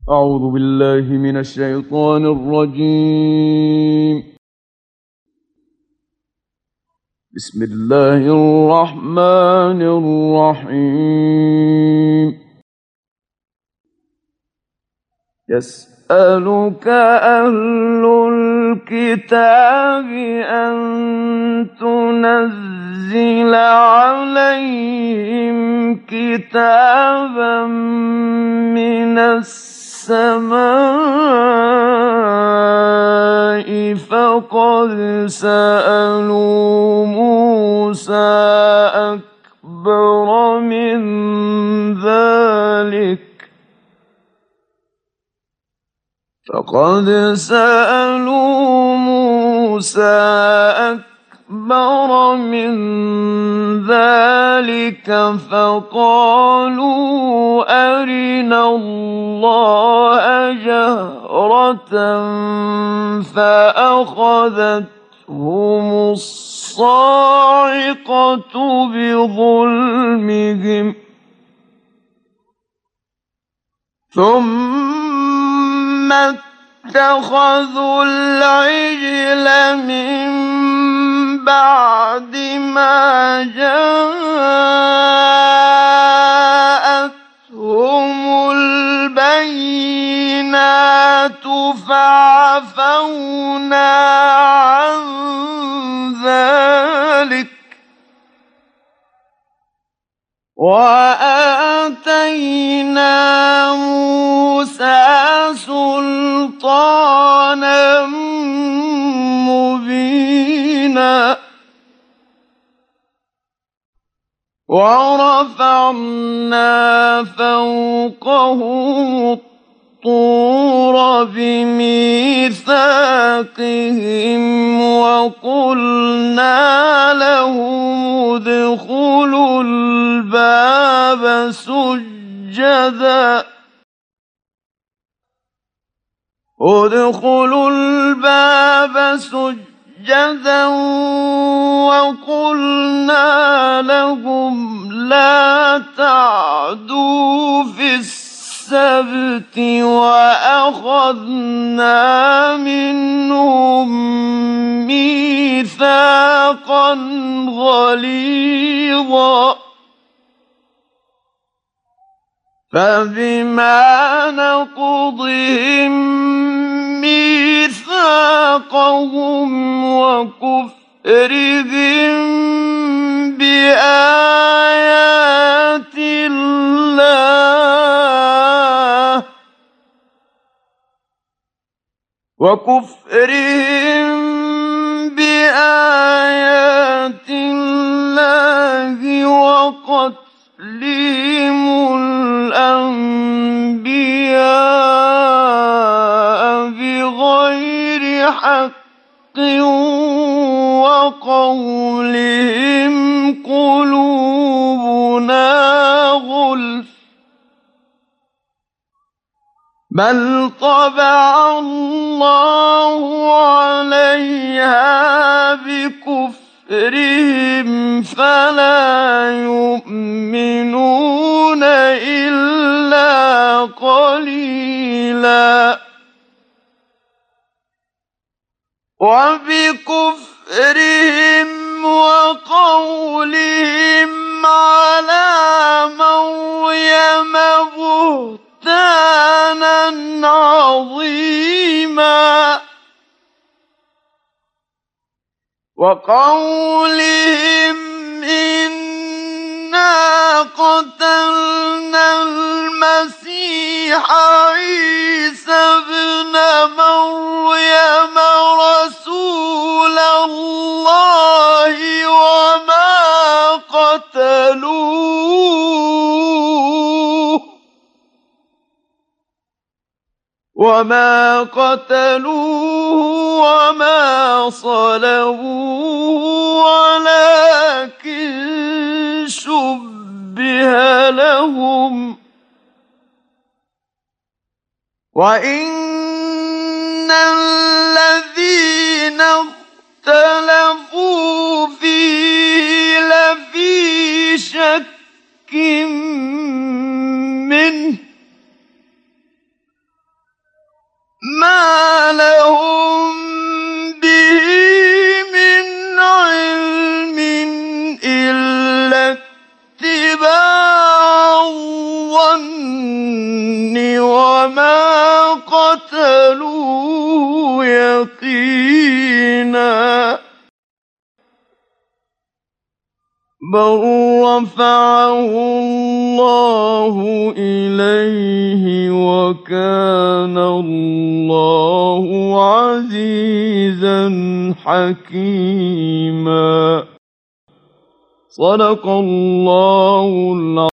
أعوذ بالله من الشيطان الرجيم. بسم الله الرحمن الرحيم. يسألك أهل الكتاب أن تنزل عليهم كتابا من السماء فقد سألوا موسى أكبر من ذلك فقالوا أرنا الله جهرة فأخذتهم الصاعقة بظلمهم ثم اتخذوا العجل من بعد ما جاءتهم البينات فعفونا عن ذلك وآتينا موسى سلطانا مبينا ورفعنا فوقهم الطور بميثاقهم وقلنا لهم ادخلوا الباب سجدا وقلنا لهم لا تعدوا في السبت وأخذنا منهم ميثاقا غليظا فبما نقضهم ميثاقهم وكفرهم بآيات الله وقتلهم الأنبياء بغير حق وقولهم قلوبنا غلف بل طبع الله عليها بكفرهم فلا يؤمنون إلا قليلا وبكفرهم وقولهم على مريم بهتانا عظيما وقولهم إنا قتلنا المسيح عيسى ابن مريم رسول الله وما قتلوه وما صلبوه ولكن شبه لهم وإن الذين اختلفوا فيه لفي شك منه اتباع الظن وما قتلوه يقينا بل رفعه الله إليه وكان الله عزيزا حكيما صدق الله العظيم.